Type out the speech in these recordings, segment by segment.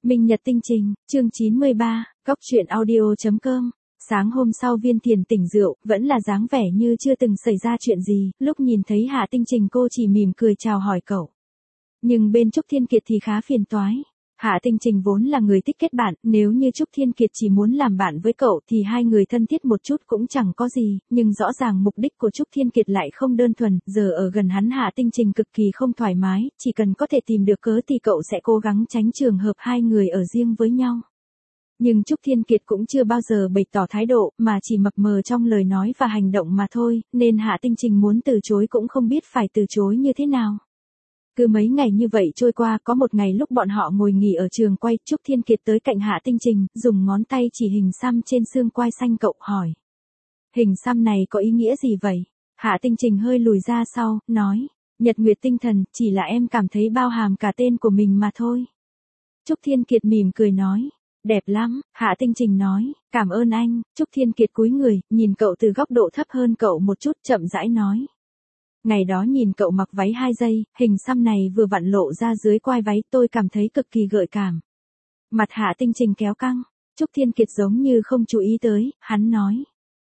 Minh Nhật Tinh Trình, chương 93, Góc truyện audio.com. Sáng hôm sau Viên Thiền tỉnh rượu, vẫn là dáng vẻ như chưa từng xảy ra chuyện gì, lúc nhìn thấy Hạ Tinh Trình cô chỉ mỉm cười chào hỏi cậu. Nhưng bên Trúc Thiên Kiệt thì khá phiền toái. Hạ Tinh Trình vốn là người thích kết bạn, nếu như Trúc Thiên Kiệt chỉ muốn làm bạn với cậu thì hai người thân thiết một chút cũng chẳng có gì, nhưng rõ ràng mục đích của Trúc Thiên Kiệt lại không đơn thuần, giờ ở gần hắn Hạ Tinh Trình cực kỳ không thoải mái, chỉ cần có thể tìm được cớ thì cậu sẽ cố gắng tránh trường hợp hai người ở riêng với nhau. Nhưng Trúc Thiên Kiệt cũng chưa bao giờ bày tỏ thái độ, mà chỉ mập mờ trong lời nói và hành động mà thôi, nên Hạ Tinh Trình muốn từ chối cũng không biết phải từ chối như thế nào. Cứ mấy ngày như vậy trôi qua, có một ngày lúc bọn họ ngồi nghỉ ở trường quay, Trúc Thiên Kiệt tới cạnh Hạ Tinh Trình, dùng ngón tay chỉ hình xăm trên xương quai xanh cậu, hỏi. Hình xăm này có ý nghĩa gì vậy? Hạ Tinh Trình hơi lùi ra sau, nói. Nhật Nguyệt Tinh Thần, chỉ là em cảm thấy bao hàm cả tên của mình mà thôi. Trúc Thiên Kiệt mỉm cười nói. Đẹp lắm, Hạ Tinh Trình nói, cảm ơn anh. Trúc Thiên Kiệt cúi người, nhìn cậu từ góc độ thấp hơn cậu một chút, chậm rãi nói. Ngày đó nhìn cậu mặc váy 2 giây, hình xăm này vừa vặn lộ ra dưới quai váy, tôi cảm thấy cực kỳ gợi cảm. Mặt Hạ Tinh Trình kéo căng, Trúc Thiên Kiệt giống như không chú ý tới, hắn nói.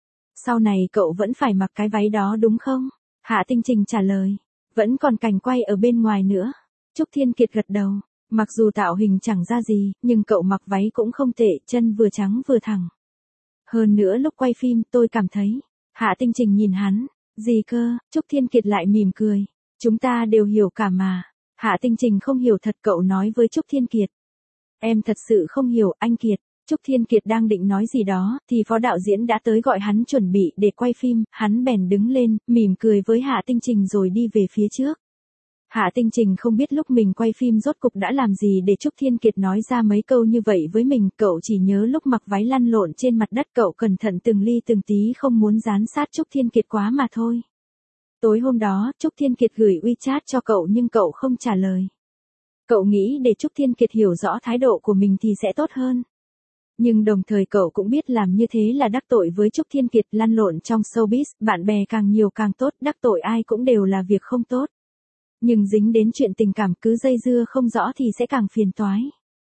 Sau này cậu vẫn phải mặc cái váy đó đúng không? Hạ Tinh Trình trả lời, vẫn còn cảnh quay ở bên ngoài nữa. Trúc Thiên Kiệt gật đầu, mặc dù tạo hình chẳng ra gì, nhưng cậu mặc váy cũng không tệ, chân vừa trắng vừa thẳng. Hơn nữa lúc quay phim tôi cảm thấy, Hạ Tinh Trình nhìn hắn. Gì cơ? Trúc Thiên Kiệt lại mỉm cười. Chúng ta đều hiểu cả mà. Hạ Tinh Trình không hiểu thật, cậu nói với Trúc Thiên Kiệt. Em thật sự không hiểu, anh Kiệt. Trúc Thiên Kiệt đang định nói gì đó, thì phó đạo diễn đã tới gọi hắn chuẩn bị để quay phim, hắn bèn đứng lên, mỉm cười với Hạ Tinh Trình rồi đi về phía trước. Hạ Tinh Trình không biết lúc mình quay phim rốt cục đã làm gì để Trúc Thiên Kiệt nói ra mấy câu như vậy với mình, cậu chỉ nhớ lúc mặc váy lăn lộn trên mặt đất cậu cẩn thận từng ly từng tí không muốn dán sát Trúc Thiên Kiệt quá mà thôi. Tối hôm đó, Trúc Thiên Kiệt gửi WeChat cho cậu nhưng cậu không trả lời. Cậu nghĩ để Trúc Thiên Kiệt hiểu rõ thái độ của mình thì sẽ tốt hơn. Nhưng đồng thời cậu cũng biết làm như thế là đắc tội với Trúc Thiên Kiệt, lăn lộn trong showbiz, bạn bè càng nhiều càng tốt, đắc tội ai cũng đều là việc không tốt. Nhưng dính đến chuyện tình cảm cứ dây dưa không rõ thì sẽ càng phiền toái.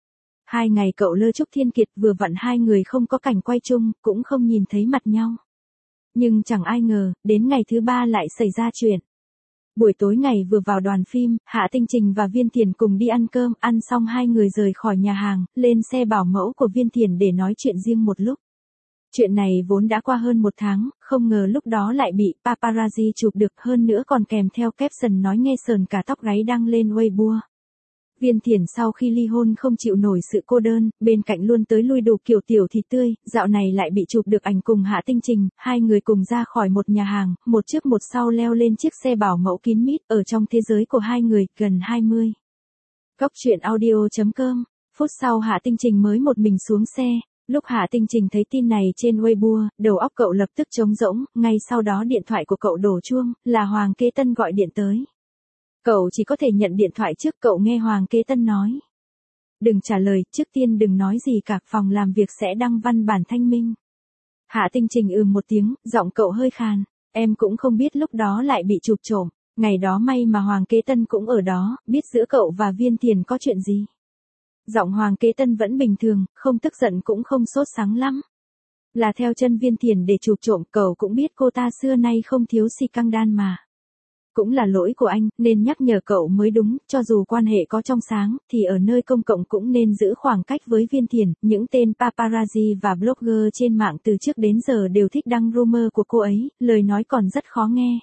2 ngày cậu lơ Trúc Thiên Kiệt, vừa vặn hai người không có cảnh quay chung, cũng không nhìn thấy mặt nhau. Nhưng chẳng ai ngờ, đến ngày thứ 3 lại xảy ra chuyện. Buổi tối ngày vừa vào đoàn phim, Hạ Tinh Trình và Viên Thiền cùng đi ăn cơm, ăn xong hai người rời khỏi nhà hàng, lên xe bảo mẫu của Viên Thiền để nói chuyện riêng một lúc. Chuyện này vốn đã qua hơn 1 tháng, không ngờ lúc đó lại bị paparazzi chụp được, hơn nữa còn kèm theo caption nói nghe sờn cả tóc gáy đăng lên Weibo. Viên Thiền sau khi ly hôn không chịu nổi sự cô đơn, bên cạnh luôn tới lui đủ kiểu tiểu thịt tươi, dạo này lại bị chụp được ảnh cùng Hạ Tinh Trình, hai người cùng ra khỏi một nhà hàng, một trước một sau leo lên chiếc xe bảo mẫu kín mít, ở trong thế giới của hai người, gần 20. Góc truyện audio.com. Phút sau Hạ Tinh Trình mới một mình xuống xe. Lúc Hạ Tinh Trình thấy tin này trên Weibo, đầu óc cậu lập tức trống rỗng, ngay sau đó điện thoại của cậu đổ chuông, là Hoàng Kế Tân gọi điện tới. Cậu chỉ có thể nhận điện thoại trước, cậu nghe Hoàng Kế Tân nói. Đừng trả lời, trước tiên đừng nói gì cả, phòng làm việc sẽ đăng văn bản thanh minh. Hạ Tinh Trình một tiếng, giọng cậu hơi khàn. Em cũng không biết lúc đó lại bị chụp trộm, ngày đó may mà Hoàng Kế Tân cũng ở đó, biết giữa cậu và Viên Thiền có chuyện gì. Giọng Hoàng Kế Tân vẫn bình thường, không tức giận cũng không sốt sắng lắm. Là theo chân Viên Thiền để chụp trộm, cậu cũng biết cô ta xưa nay không thiếu si căng đan mà. Cũng là lỗi của anh, nên nhắc nhở cậu mới đúng, cho dù quan hệ có trong sáng, thì ở nơi công cộng cũng nên giữ khoảng cách với Viên Thiền. Những tên paparazzi và blogger trên mạng từ trước đến giờ đều thích đăng rumor của cô ấy, lời nói còn rất khó nghe.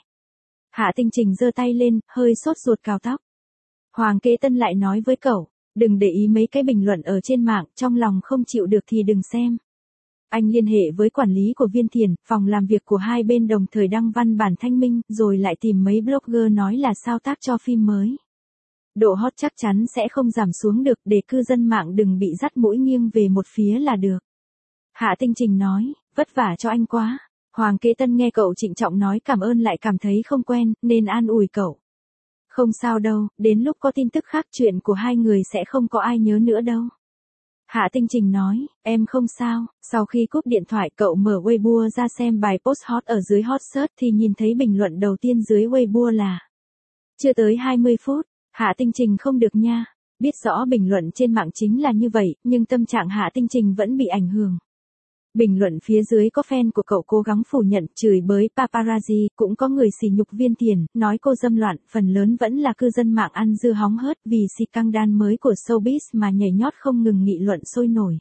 Hạ Tinh Trình giơ tay lên, hơi sốt ruột cào tóc. Hoàng Kế Tân lại nói với cậu, đừng để ý mấy cái bình luận ở trên mạng, trong lòng không chịu được thì đừng xem. Anh liên hệ với quản lý của Viên Thiền, phòng làm việc của hai bên đồng thời đăng văn bản thanh minh, rồi lại tìm mấy blogger nói là sao tác cho phim mới. Độ hot chắc chắn sẽ không giảm xuống được, để cư dân mạng đừng bị dắt mũi nghiêng về một phía là được. Hạ Tinh Trình nói, vất vả cho anh quá. Hoàng Kế Tân nghe cậu trịnh trọng nói cảm ơn lại cảm thấy không quen, nên an ủi cậu. Không sao đâu, đến lúc có tin tức khác chuyện của hai người sẽ không có ai nhớ nữa đâu. Hạ Tinh Trình nói, em không sao. Sau khi cúp điện thoại cậu mở Weibo ra xem bài post hot ở dưới hot search thì nhìn thấy bình luận đầu tiên dưới Weibo là chưa tới 20 phút, Hạ Tinh Trình không được nha. Biết rõ bình luận trên mạng chính là như vậy, nhưng tâm trạng Hạ Tinh Trình vẫn bị ảnh hưởng. Bình luận phía dưới có fan của cậu cố gắng phủ nhận, chửi bới paparazzi, cũng có người sỉ nhục Viên Thiền, nói cô dâm loạn, phần lớn vẫn là cư dân mạng ăn dưa hóng hớt vì scandal mới của showbiz mà nhảy nhót không ngừng nghị luận sôi nổi.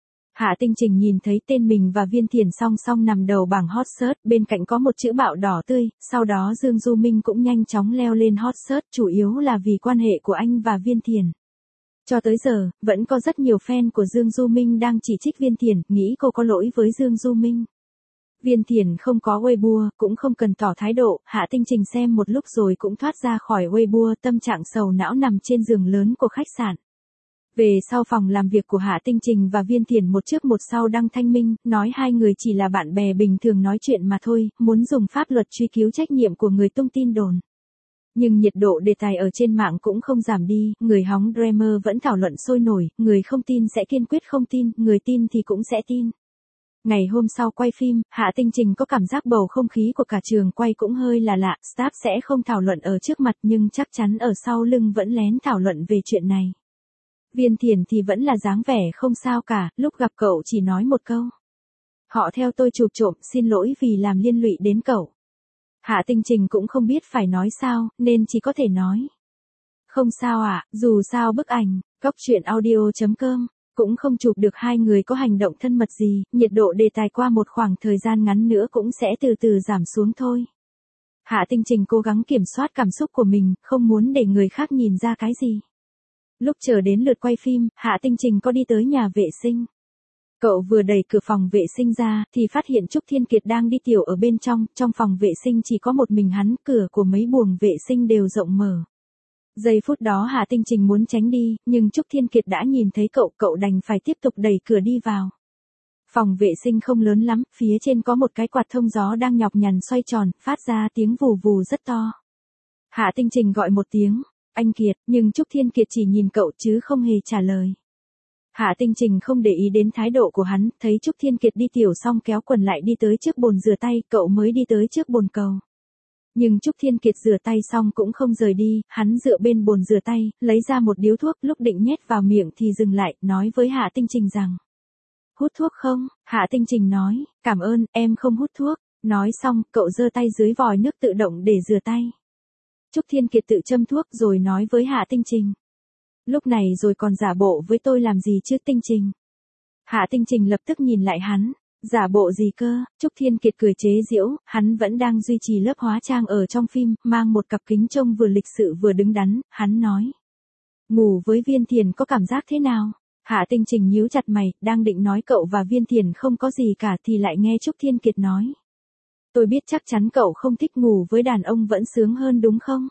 Hạ Tinh Trình nhìn thấy tên mình và Viên Thiền song song nằm đầu bảng hot search, bên cạnh có một chữ bạo đỏ tươi, sau đó Dương Du Minh cũng nhanh chóng leo lên hot search, chủ yếu là vì quan hệ của anh và Viên Thiền. Cho tới giờ, vẫn có rất nhiều fan của Dương Du Minh đang chỉ trích Viên Thiền, nghĩ cô có lỗi với Dương Du Minh. Viên Thiền không có Weibo, cũng không cần tỏ thái độ, Hạ Tinh Trình xem một lúc rồi cũng thoát ra khỏi Weibo, tâm trạng sầu não nằm trên giường lớn của khách sạn. Về sau phòng làm việc của Hạ Tinh Trình và Viên Thiền một trước một sau đăng thanh minh, nói hai người chỉ là bạn bè bình thường nói chuyện mà thôi, muốn dùng pháp luật truy cứu trách nhiệm của người tung tin đồn. Nhưng nhiệt độ đề tài ở trên mạng cũng không giảm đi, người hóng drama vẫn thảo luận sôi nổi, người không tin sẽ kiên quyết không tin, người tin thì cũng sẽ tin. Ngày hôm sau quay phim, Hạ Tinh Trình có cảm giác bầu không khí của cả trường quay cũng hơi là lạ, staff sẽ không thảo luận ở trước mặt nhưng chắc chắn ở sau lưng vẫn lén thảo luận về chuyện này. Viên Thiền thì vẫn là dáng vẻ không sao cả, lúc gặp cậu chỉ nói một câu. Họ theo tôi chụp trộm, xin lỗi vì làm liên lụy đến cậu. Hạ Tinh Trình cũng không biết phải nói sao, nên chỉ có thể nói. Không sao ạ, dù sao bức ảnh, goctruyện.audio.com, cũng không chụp được hai người có hành động thân mật gì, nhiệt độ đề tài qua một khoảng thời gian ngắn nữa cũng sẽ từ từ giảm xuống thôi. Hạ Tinh Trình cố gắng kiểm soát cảm xúc của mình, không muốn để người khác nhìn ra cái gì. Lúc chờ đến lượt quay phim, Hạ Tinh Trình có đi tới nhà vệ sinh. Cậu vừa đẩy cửa phòng vệ sinh ra, thì phát hiện Trúc Thiên Kiệt đang đi tiểu ở bên trong phòng vệ sinh chỉ có một mình hắn, cửa của mấy buồng vệ sinh đều rộng mở. Giây phút đó Hạ Tinh Trình muốn tránh đi, nhưng Trúc Thiên Kiệt đã nhìn thấy cậu đành phải tiếp tục đẩy cửa đi vào. Phòng vệ sinh không lớn lắm, phía trên có một cái quạt thông gió đang nhọc nhằn xoay tròn, phát ra tiếng vù vù rất to. Hạ Tinh Trình gọi một tiếng, anh Kiệt, nhưng Trúc Thiên Kiệt chỉ nhìn cậu chứ không hề trả lời. Hạ Tinh Trình không để ý đến thái độ của hắn, thấy Trúc Thiên Kiệt đi tiểu xong kéo quần lại đi tới trước bồn rửa tay, cậu mới đi tới trước bồn cầu. Nhưng Trúc Thiên Kiệt rửa tay xong cũng không rời đi, hắn dựa bên bồn rửa tay, lấy ra một điếu thuốc, lúc định nhét vào miệng thì dừng lại, nói với Hạ Tinh Trình rằng. Hút thuốc không? Hạ Tinh Trình nói, cảm ơn, em không hút thuốc. Nói xong, cậu giơ tay dưới vòi nước tự động để rửa tay. Trúc Thiên Kiệt tự châm thuốc rồi nói với Hạ Tinh Trình. Lúc này rồi còn giả bộ với tôi làm gì chứ Tinh Trình? Hạ Tinh Trình lập tức nhìn lại hắn. Giả bộ gì cơ? Trúc Thiên Kiệt cười chế giễu, hắn vẫn đang duy trì lớp hóa trang ở trong phim, mang một cặp kính trông vừa lịch sự vừa đứng đắn, hắn nói. Ngủ với Viên Thiền có cảm giác thế nào? Hạ Tinh Trình nhíu chặt mày, đang định nói cậu và Viên Thiền không có gì cả thì lại nghe Trúc Thiên Kiệt nói. Tôi biết chắc chắn cậu không thích ngủ với đàn ông vẫn sướng hơn đúng không?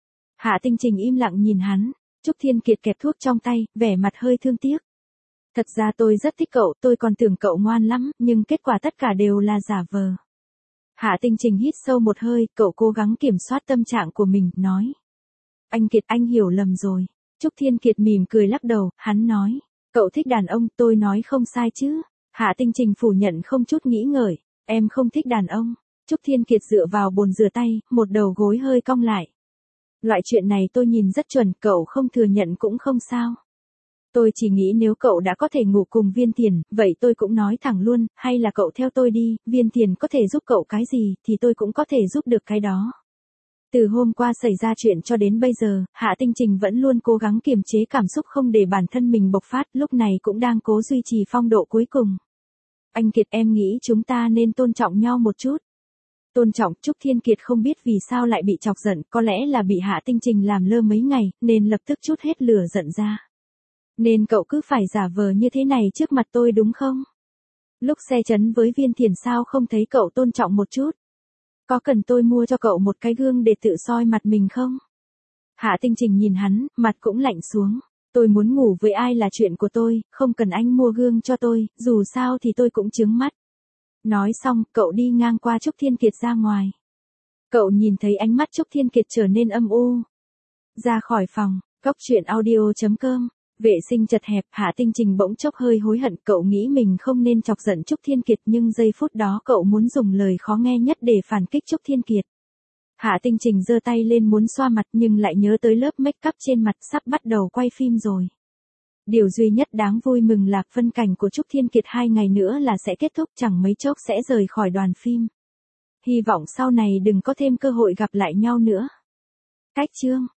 Hạ Tinh Trình im lặng nhìn hắn, Trúc Thiên Kiệt kẹp thuốc trong tay, vẻ mặt hơi thương tiếc. Thật ra tôi rất thích cậu, tôi còn tưởng cậu ngoan lắm, nhưng kết quả tất cả đều là giả vờ. Hạ Tinh Trình hít sâu một hơi, cậu cố gắng kiểm soát tâm trạng của mình, nói. Anh Kiệt, anh hiểu lầm rồi. Trúc Thiên Kiệt mỉm cười lắc đầu, hắn nói. Cậu thích đàn ông, tôi nói không sai chứ. Hạ Tinh Trình phủ nhận không chút nghĩ ngợi, em không thích đàn ông. Trúc Thiên Kiệt dựa vào bồn rửa tay, một đầu gối hơi cong lại. Loại chuyện này tôi nhìn rất chuẩn, cậu không thừa nhận cũng không sao. Tôi chỉ nghĩ nếu cậu đã có thể ngủ cùng Viên Thiền, vậy tôi cũng nói thẳng luôn, hay là cậu theo tôi đi, Viên Thiền có thể giúp cậu cái gì, thì tôi cũng có thể giúp được cái đó. Từ hôm qua xảy ra chuyện cho đến bây giờ, Hạ Tinh Trình vẫn luôn cố gắng kiềm chế cảm xúc không để bản thân mình bộc phát, lúc này cũng đang cố duy trì phong độ cuối cùng. Anh Kiệt, em nghĩ chúng ta nên tôn trọng nhau một chút. Tôn trọng. Trúc Thiên Kiệt không biết vì sao lại bị chọc giận, có lẽ là bị Hạ Tinh Trình làm lơ mấy ngày, nên lập tức trút hết lửa giận ra. Nên cậu cứ phải giả vờ như thế này trước mặt tôi đúng không? Lúc xe chấn với Viên Thiền sao không thấy cậu tôn trọng một chút? Có cần tôi mua cho cậu một cái gương để tự soi mặt mình không? Hạ Tinh Trình nhìn hắn, mặt cũng lạnh xuống. Tôi muốn ngủ với ai là chuyện của tôi, không cần anh mua gương cho tôi, dù sao thì tôi cũng chướng mắt. Nói xong, cậu đi ngang qua Trúc Thiên Kiệt ra ngoài. Cậu nhìn thấy ánh mắt Trúc Thiên Kiệt trở nên âm u. Ra khỏi phòng, goctruyện.audio.com. Vệ sinh chật hẹp, Hạ Tinh Trình bỗng chốc hơi hối hận, cậu nghĩ mình không nên chọc giận Trúc Thiên Kiệt nhưng giây phút đó cậu muốn dùng lời khó nghe nhất để phản kích Trúc Thiên Kiệt. Hạ Tinh Trình giơ tay lên muốn xoa mặt nhưng lại nhớ tới lớp make up trên mặt sắp bắt đầu quay phim rồi. Điều duy nhất đáng vui mừng là phân cảnh của Trúc Thiên Kiệt 2 ngày nữa là sẽ kết thúc, chẳng mấy chốc sẽ rời khỏi đoàn phim. Hy vọng sau này đừng có thêm cơ hội gặp lại nhau nữa. Cách chương